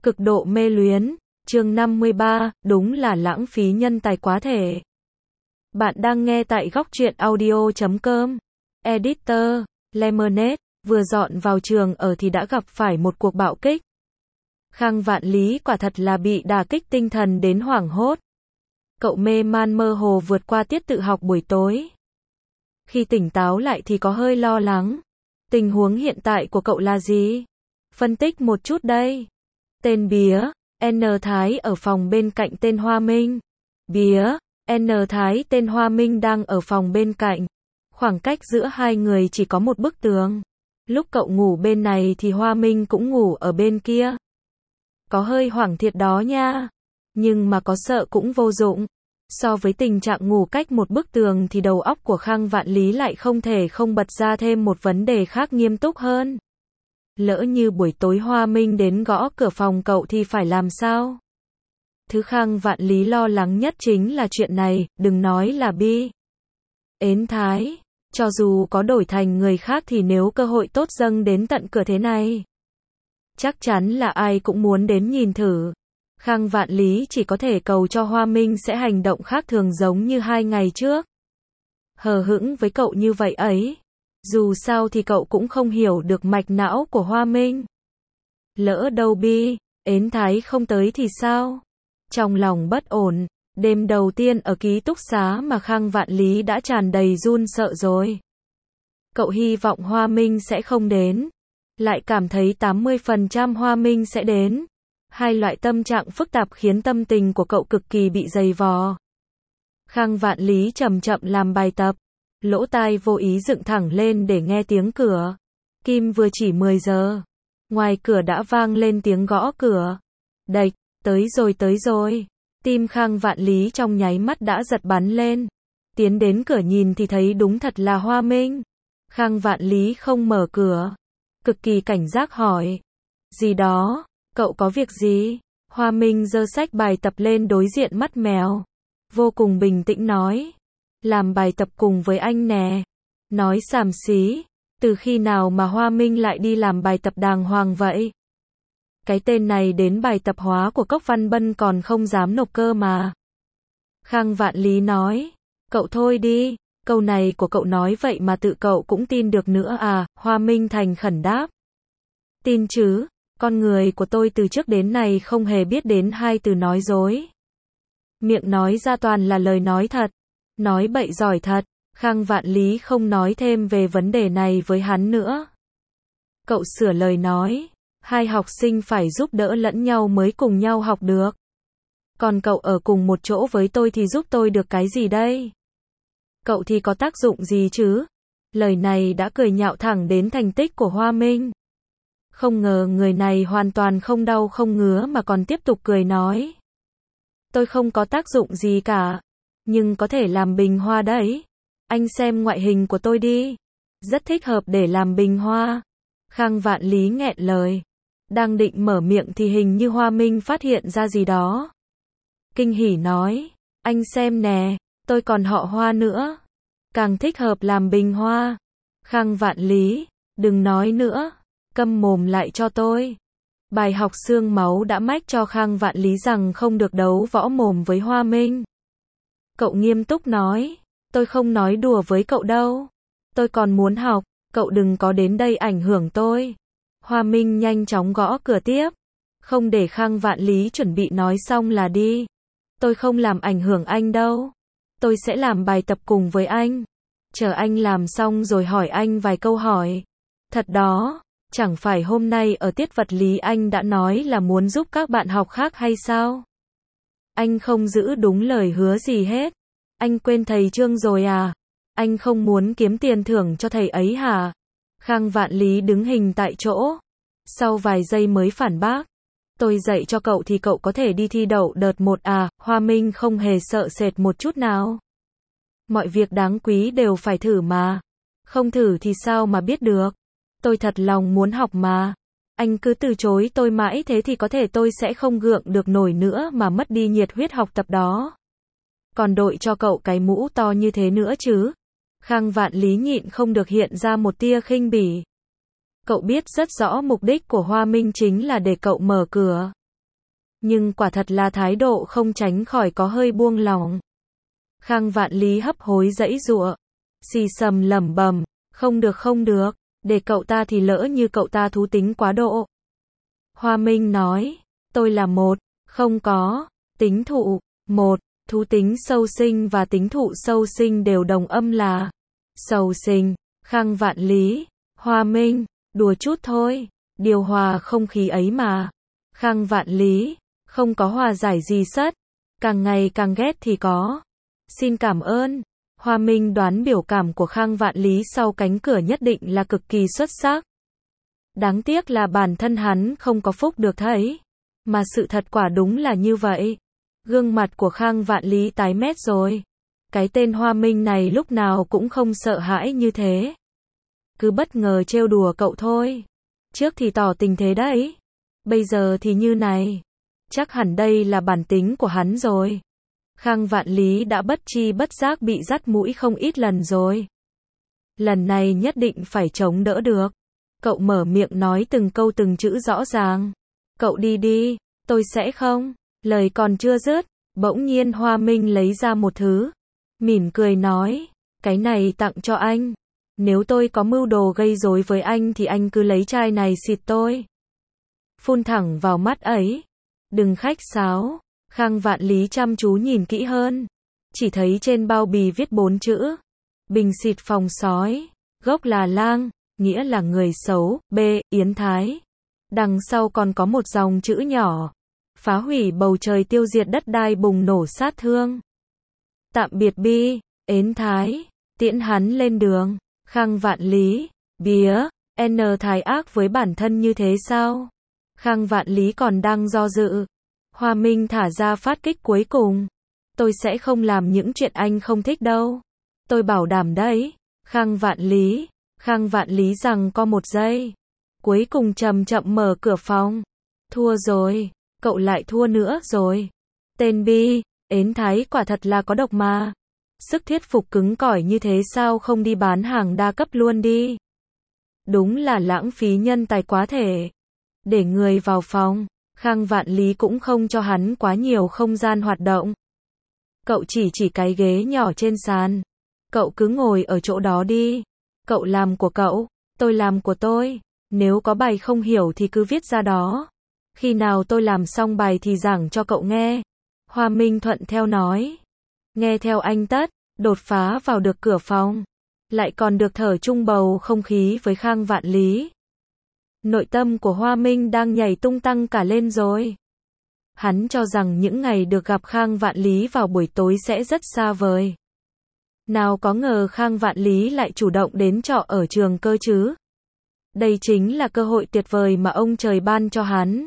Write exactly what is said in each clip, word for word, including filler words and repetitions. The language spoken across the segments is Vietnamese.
Cực độ mê luyến, chương năm mươi ba, đúng là lãng phí nhân tài quá thể. Bạn đang nghe tại góc truyện audio chấm com. Editor, Lemonade, vừa dọn vào trường ở thì đã gặp phải một cuộc bạo kích. Khang Vạn Lý quả thật là bị đả kích tinh thần đến hoảng hốt. Cậu mê man mơ hồ vượt qua tiết tự học buổi tối. Khi tỉnh táo lại thì có hơi lo lắng. Tình huống hiện tại của cậu là gì? Phân tích một chút đây. Tên Bía, N Thái ở phòng bên cạnh tên Hoa Minh. Bía, N Thái tên Hoa Minh đang ở phòng bên cạnh. Khoảng cách giữa hai người chỉ có một bức tường. Lúc cậu ngủ bên này thì Hoa Minh cũng ngủ ở bên kia. Có hơi hoảng thiệt đó nha. Nhưng mà có sợ cũng vô dụng. So với tình trạng ngủ cách một bức tường thì đầu óc của Khang Vạn Lý lại không thể không bật ra thêm một vấn đề khác nghiêm túc hơn. Lỡ như buổi tối Hoa Minh đến gõ cửa phòng cậu thì phải làm sao? Thứ Khang Vạn Lý lo lắng nhất chính là chuyện này, đừng nói là Bi. Ến Thái, cho dù có đổi thành người khác thì nếu cơ hội tốt dâng đến tận cửa thế này, chắc chắn là ai cũng muốn đến nhìn thử. Khang Vạn Lý chỉ có thể cầu cho Hoa Minh sẽ hành động khác thường giống như hai ngày trước. Hờ hững với cậu như vậy ấy. Dù sao thì cậu cũng không hiểu được mạch não của Hoa Minh. Lỡ đâu Bi, Ến Thái không tới thì sao? Trong lòng bất ổn, đêm đầu tiên ở ký túc xá mà Khang Vạn Lý đã tràn đầy run sợ rồi. Cậu hy vọng Hoa Minh sẽ không đến. Lại cảm thấy tám mươi phần trăm Hoa Minh sẽ đến. Hai loại tâm trạng phức tạp khiến tâm tình của cậu cực kỳ bị dày vò. Khang Vạn Lý chậm chậm làm bài tập. Lỗ tai vô ý dựng thẳng lên để nghe tiếng cửa. Kim vừa chỉ mười giờ. Ngoài cửa đã vang lên tiếng gõ cửa. Đạch, tới rồi tới rồi. Tim Khang Vạn Lý trong nháy mắt đã giật bắn lên. Tiến đến cửa nhìn thì thấy đúng thật là Hoa Minh. Khang Vạn Lý không mở cửa. Cực kỳ cảnh giác hỏi. Gì đó, cậu có việc gì? Hoa Minh giơ sách bài tập lên đối diện mắt mèo. Vô cùng bình tĩnh nói. Làm bài tập cùng với anh nè. Nói xàm xí. Từ khi nào mà Hoa Minh lại đi làm bài tập đàng hoàng vậy? Cái tên này đến bài tập hóa của Cốc Văn Bân còn không dám nộp cơ mà. Khang Vạn Lý nói. Cậu thôi đi. Câu này của cậu nói vậy mà tự cậu cũng tin được nữa à? Hoa Minh thành khẩn đáp. Tin chứ. Con người của tôi từ trước đến nay không hề biết đến hai từ nói dối. Miệng nói ra toàn là lời nói thật. Nói bậy giỏi thật. Khang Vạn Lý không nói thêm về vấn đề này với hắn nữa. Cậu sửa lời nói. Hai học sinh phải giúp đỡ lẫn nhau mới cùng nhau học được. Còn cậu ở cùng một chỗ với tôi thì giúp tôi được cái gì đây? Cậu thì có tác dụng gì chứ? Lời này đã cười nhạo thẳng đến thành tích của Hoa Minh. Không ngờ người này hoàn toàn không đau không ngứa mà còn tiếp tục cười nói. Tôi không có tác dụng gì cả. Nhưng có thể làm bình hoa đấy. Anh xem ngoại hình của tôi đi. Rất thích hợp để làm bình hoa. Khang Vạn Lý nghẹn lời. Đang định mở miệng thì hình như Hoa Minh phát hiện ra gì đó. Kinh hỉ nói. Anh xem nè, tôi còn họ Hoa nữa. Càng thích hợp làm bình hoa. Khang Vạn Lý, đừng nói nữa. Câm mồm lại cho tôi. Bài học xương máu đã mách cho Khang Vạn Lý rằng không được đấu võ mồm với Hoa Minh. Cậu nghiêm túc nói. Tôi không nói đùa với cậu đâu. Tôi còn muốn học. Cậu đừng có đến đây ảnh hưởng tôi. Hoa Minh nhanh chóng gõ cửa tiếp. Không để Khang Vạn Lý chuẩn bị nói xong là đi. Tôi không làm ảnh hưởng anh đâu. Tôi sẽ làm bài tập cùng với anh. Chờ anh làm xong rồi hỏi anh vài câu hỏi. Thật đó, chẳng phải hôm nay ở tiết vật lý anh đã nói là muốn giúp các bạn học khác hay sao? Anh không giữ đúng lời hứa gì hết. Anh quên thầy Trương rồi à? Anh không muốn kiếm tiền thưởng cho thầy ấy hả? Khang Vạn Lý đứng hình tại chỗ. Sau vài giây mới phản bác. Tôi dạy cho cậu thì cậu có thể đi thi đậu đợt một à? Hoa Minh không hề sợ sệt một chút nào. Mọi việc đáng quý đều phải thử mà. Không thử thì sao mà biết được. Tôi thật lòng muốn học mà. Anh cứ từ chối tôi mãi thế thì có thể tôi sẽ không gượng được nổi nữa mà mất đi nhiệt huyết học tập đó. Còn đội cho cậu cái mũ to như thế nữa chứ. Khang Vạn Lý nhịn không được hiện ra một tia khinh bỉ. Cậu biết rất rõ mục đích của Hoa Minh chính là để cậu mở cửa. Nhưng quả thật là thái độ không tránh khỏi có hơi buông lỏng. Khang Vạn Lý hấp hối giãy giụa, xì xầm lẩm bẩm, không được không được, để cậu ta thì lỡ như cậu ta thú tính quá độ. Hoa Minh nói, tôi là một, không có, tính thụ, một, thú tính sâu sinh và tính thụ sâu sinh đều đồng âm là sầu sinh. Khang Vạn Lý, Hoa Minh, đùa chút thôi, điều hòa không khí ấy mà. Khang Vạn Lý, không có hòa giải gì sất, càng ngày càng ghét thì có. Xin cảm ơn. Hoa Minh đoán biểu cảm của Khang Vạn Lý sau cánh cửa nhất định là cực kỳ xuất sắc. Đáng tiếc là bản thân hắn không có phúc được thấy. Mà sự thật quả đúng là như vậy. Gương mặt của Khang Vạn Lý tái mét rồi. Cái tên Hoa Minh này lúc nào cũng không sợ hãi như thế. Cứ bất ngờ trêu đùa cậu thôi. Trước thì tỏ tình thế đấy. Bây giờ thì như này. Chắc hẳn đây là bản tính của hắn rồi. Khang Vạn Lý đã bất tri bất giác bị dắt mũi không ít lần rồi. Lần này nhất định phải chống đỡ được. Cậu mở miệng nói từng câu từng chữ rõ ràng. Cậu đi đi, tôi sẽ không. Lời còn chưa dứt, bỗng nhiên Hoa Minh lấy ra một thứ. Mỉm cười nói, cái này tặng cho anh. Nếu tôi có mưu đồ gây rối với anh thì anh cứ lấy chai này xịt tôi. Phun thẳng vào mắt ấy. Đừng khách sáo. Khang Vạn Lý chăm chú nhìn kỹ hơn. Chỉ thấy trên bao bì viết bốn chữ. Bình xịt phòng sói. Gốc là lang, nghĩa là người xấu. B. Yến Thái. Đằng sau còn có một dòng chữ nhỏ. Phá hủy bầu trời tiêu diệt đất đai bùng nổ sát thương. Tạm biệt Bi, Yến Thái. Tiễn hắn lên đường. Khang Vạn Lý. Bía. N Thái ác với bản thân như thế sao? Khang Vạn Lý còn đang do dự. Hoa Minh thả ra phát kích cuối cùng. Tôi sẽ không làm những chuyện anh không thích đâu. Tôi bảo đảm đấy. Khang Vạn Lý. Khang Vạn Lý rằng có một giây. Cuối cùng chậm chậm mở cửa phòng. Thua rồi. Cậu lại thua nữa rồi. Tên Bi, Yến Thái quả thật là có độc mà. Sức thuyết phục cứng cỏi như thế sao không đi bán hàng đa cấp luôn đi. Đúng là lãng phí nhân tài quá thể. Để người vào phòng. Khang Vạn Lý cũng không cho hắn quá nhiều không gian hoạt động. Cậu chỉ chỉ cái ghế nhỏ trên sàn. Cậu cứ ngồi ở chỗ đó đi. Cậu làm của cậu, tôi làm của tôi. Nếu có bài không hiểu thì cứ viết ra đó. Khi nào tôi làm xong bài thì giảng cho cậu nghe. Hoa Minh thuận theo nói. Nghe theo anh tất, đột phá vào được cửa phòng. Lại còn được thở chung bầu không khí với Khang Vạn Lý. Nội tâm của Hoa Minh đang nhảy tung tăng cả lên rồi. Hắn cho rằng những ngày được gặp Khang Vạn Lý vào buổi tối sẽ rất xa vời. Nào có ngờ Khang Vạn Lý lại chủ động đến trọ ở trường cơ chứ. Đây chính là cơ hội tuyệt vời mà ông trời ban cho hắn.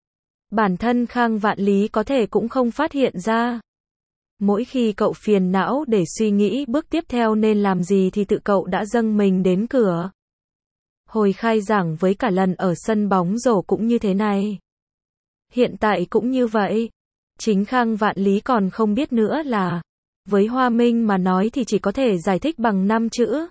Bản thân Khang Vạn Lý có thể cũng không phát hiện ra. Mỗi khi cậu phiền não để suy nghĩ bước tiếp theo nên làm gì thì tự cậu đã dâng mình đến cửa. Hồi khai giảng với cả lần ở sân bóng rổ cũng như thế này. Hiện tại cũng như vậy. Chính Khang Vạn Lý còn không biết nữa là, với Hoa Minh mà nói thì chỉ có thể giải thích bằng năm chữ.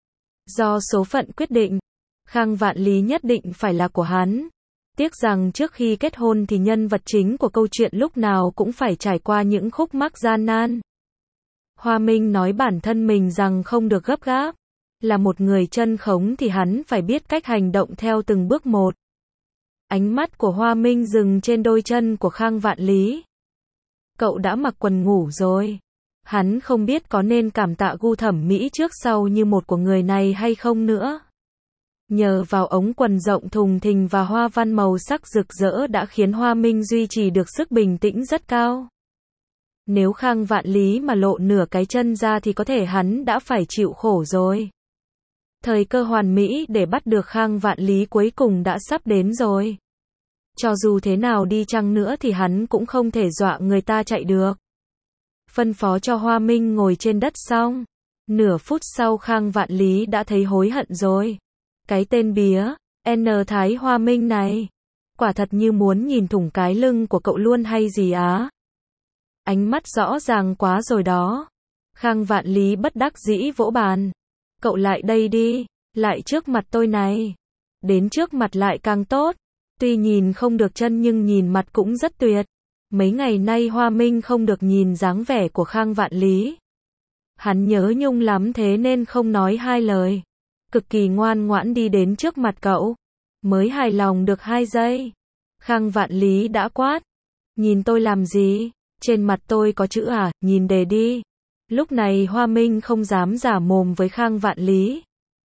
Do số phận quyết định, Khang Vạn Lý nhất định phải là của hắn. Tiếc rằng trước khi kết hôn thì nhân vật chính của câu chuyện lúc nào cũng phải trải qua những khúc mắc gian nan. Hoa Minh nói bản thân mình rằng không được gấp gáp. Là một người chân khống thì hắn phải biết cách hành động theo từng bước một. Ánh mắt của Hoa Minh dừng trên đôi chân của Khang Vạn Lý. Cậu đã mặc quần ngủ rồi. Hắn không biết có nên cảm tạ gu thẩm mỹ trước sau như một của người này hay không nữa. Nhờ vào ống quần rộng thùng thình và hoa văn màu sắc rực rỡ đã khiến Hoa Minh duy trì được sức bình tĩnh rất cao. Nếu Khang Vạn Lý mà lộ nửa cái chân ra thì có thể hắn đã phải chịu khổ rồi. Thời cơ hoàn mỹ để bắt được Khang Vạn Lý cuối cùng đã sắp đến rồi. Cho dù thế nào đi chăng nữa thì hắn cũng không thể dọa người ta chạy được. Phân phó cho Hoa Minh ngồi trên đất xong. Nửa phút sau Khang Vạn Lý đã thấy hối hận rồi. Cái tên bía, N Thái Hoa Minh này. Quả thật như muốn nhìn thủng cái lưng của cậu luôn hay gì á. Ánh mắt rõ ràng quá rồi đó. Khang Vạn Lý bất đắc dĩ vỗ bàn. Cậu lại đây đi, lại trước mặt tôi này. Đến trước mặt lại càng tốt. Tuy nhìn không được chân nhưng nhìn mặt cũng rất tuyệt. Mấy ngày nay Hoa Minh không được nhìn dáng vẻ của Khang Vạn Lý. Hắn nhớ Nhung lắm thế nên không nói hai lời. Cực kỳ ngoan ngoãn đi đến trước mặt cậu. Mới hài lòng được hai giây. Khang Vạn Lý đã quát. Nhìn tôi làm gì? Trên mặt tôi có chữ à? Nhìn đề đi. Lúc này Hoa Minh không dám giả mồm với Khang Vạn Lý.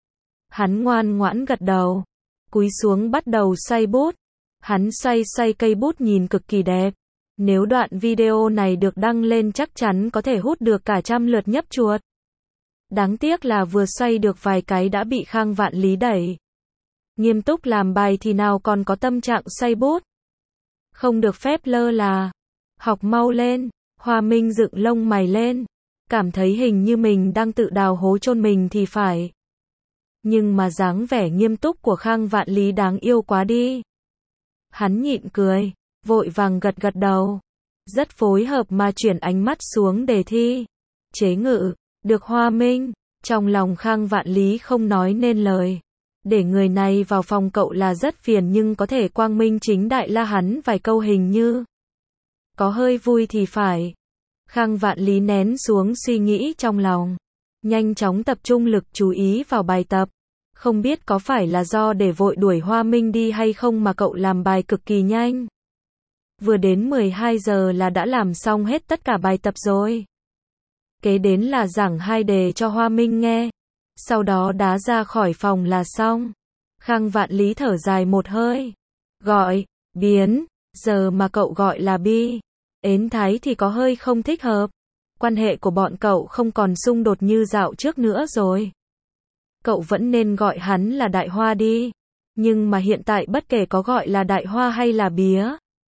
Hắn ngoan ngoãn gật đầu. Cúi xuống bắt đầu xoay bút. Hắn xoay xoay cây bút nhìn cực kỳ đẹp. Nếu đoạn video này được đăng lên chắc chắn có thể hút được cả trăm lượt nhấp chuột. Đáng tiếc là vừa xoay được vài cái đã bị Khang Vạn Lý đẩy. Nghiêm túc làm bài thì nào còn có tâm trạng xoay bút. Không được phép lơ là. Học mau lên. Hoa Minh dựng lông mày lên. Cảm thấy hình như mình đang tự đào hố chôn mình thì phải. Nhưng mà dáng vẻ nghiêm túc của Khang Vạn Lý đáng yêu quá đi. Hắn nhịn cười. Vội vàng gật gật đầu. Rất phối hợp mà chuyển ánh mắt xuống đề thi. Chế ngự. Được Hoa Minh. Trong lòng Khang Vạn Lý không nói nên lời. Để người này vào phòng cậu là rất phiền nhưng có thể quang minh chính đại la hắn vài câu hình như. Có hơi vui thì phải. Khang Vạn Lý nén xuống suy nghĩ trong lòng. Nhanh chóng tập trung lực chú ý vào bài tập. Không biết có phải là do để vội đuổi Hoa Minh đi hay không mà cậu làm bài cực kỳ nhanh. Vừa đến mười hai giờ là đã làm xong hết tất cả bài tập rồi. Kế đến là giảng hai đề cho Hoa Minh nghe. Sau đó đá ra khỏi phòng là xong. Khang Vạn Lý thở dài một hơi. Gọi, biến, giờ mà cậu gọi là bi. Ến thái thì có hơi không thích hợp. Quan hệ của bọn cậu không còn xung đột như dạo trước nữa rồi. Cậu vẫn nên gọi hắn là Đại Hoa đi. Nhưng mà hiện tại bất kể có gọi là Đại Hoa hay là bía.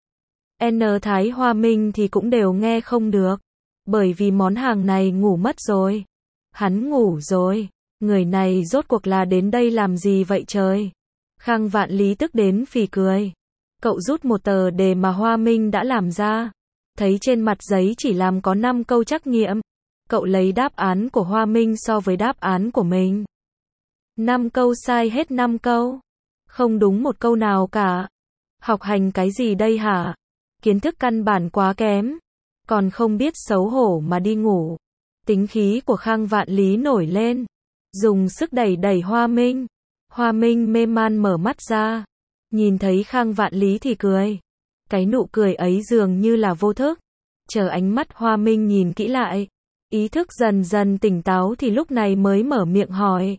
N Thái Hoa Minh thì cũng đều nghe không được. Bởi vì món hàng này ngủ mất rồi. Hắn ngủ rồi. Người này rốt cuộc là đến đây làm gì vậy trời? Khang Vạn Lý tức đến phì cười. Cậu rút một tờ đề mà Hoa Minh đã làm ra. Thấy trên mặt giấy chỉ làm có năm câu trắc nghiệm. Cậu lấy đáp án của Hoa Minh so với đáp án của mình. năm câu sai hết năm câu. Không đúng một câu nào cả. Học hành cái gì đây hả? Kiến thức căn bản quá kém. Còn không biết xấu hổ mà đi ngủ. Tính khí của Khang Vạn Lý nổi lên. Dùng sức đẩy đẩy Hoa Minh. Hoa Minh mê man mở mắt ra. Nhìn thấy Khang Vạn Lý thì cười. Cái nụ cười ấy dường như là vô thức. Chờ ánh mắt Hoa Minh nhìn kỹ lại. Ý thức dần dần tỉnh táo thì lúc này mới mở miệng hỏi.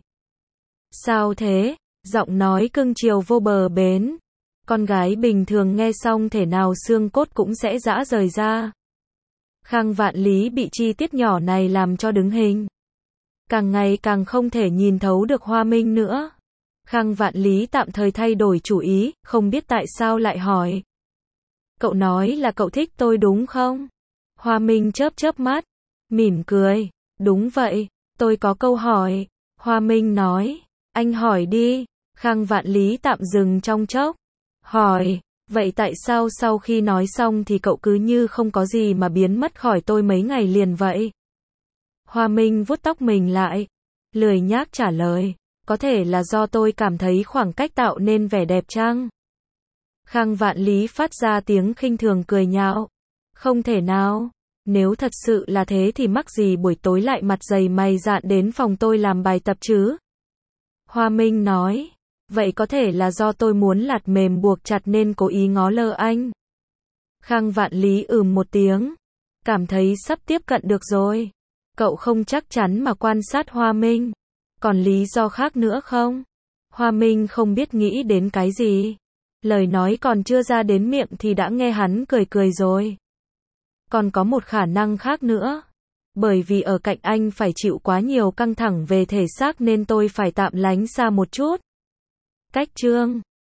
Sao thế? Giọng nói cưng chiều vô bờ bến. Con gái bình thường nghe xong thể nào xương cốt cũng sẽ rã rời ra. Khang Vạn Lý bị chi tiết nhỏ này làm cho đứng hình. Càng ngày càng không thể nhìn thấu được Hoa Minh nữa. Khang Vạn Lý tạm thời thay đổi chủ ý, không biết tại sao lại hỏi. Cậu nói là cậu thích tôi đúng không? Hoa Minh chớp chớp mắt, mỉm cười. Đúng vậy, tôi có câu hỏi. Hoa Minh nói, anh hỏi đi. Khang Vạn Lý tạm dừng trong chốc. Hỏi, vậy tại sao sau khi nói xong thì cậu cứ như không có gì mà biến mất khỏi tôi mấy ngày liền vậy? Hoa Minh vuốt tóc mình lại, lười nhác trả lời, có thể là do tôi cảm thấy khoảng cách tạo nên vẻ đẹp chăng? Khang Vạn Lý phát ra tiếng khinh thường cười nhạo, không thể nào, nếu thật sự là thế thì mắc gì buổi tối lại mặt dày mày dạn đến phòng tôi làm bài tập chứ? Hoa Minh nói, vậy có thể là do tôi muốn lạt mềm buộc chặt nên cố ý ngó lơ anh. Khang Vạn Lý ừm một tiếng, cảm thấy sắp tiếp cận được rồi. Cậu không chắc chắn mà quan sát Hoa Minh. Còn lý do khác nữa không? Hoa Minh không biết nghĩ đến cái gì. Lời nói còn chưa ra đến miệng thì đã nghe hắn cười cười rồi. Còn có một khả năng khác nữa. Bởi vì ở cạnh anh phải chịu quá nhiều căng thẳng về thể xác nên tôi phải tạm lánh xa một chút. Cách chương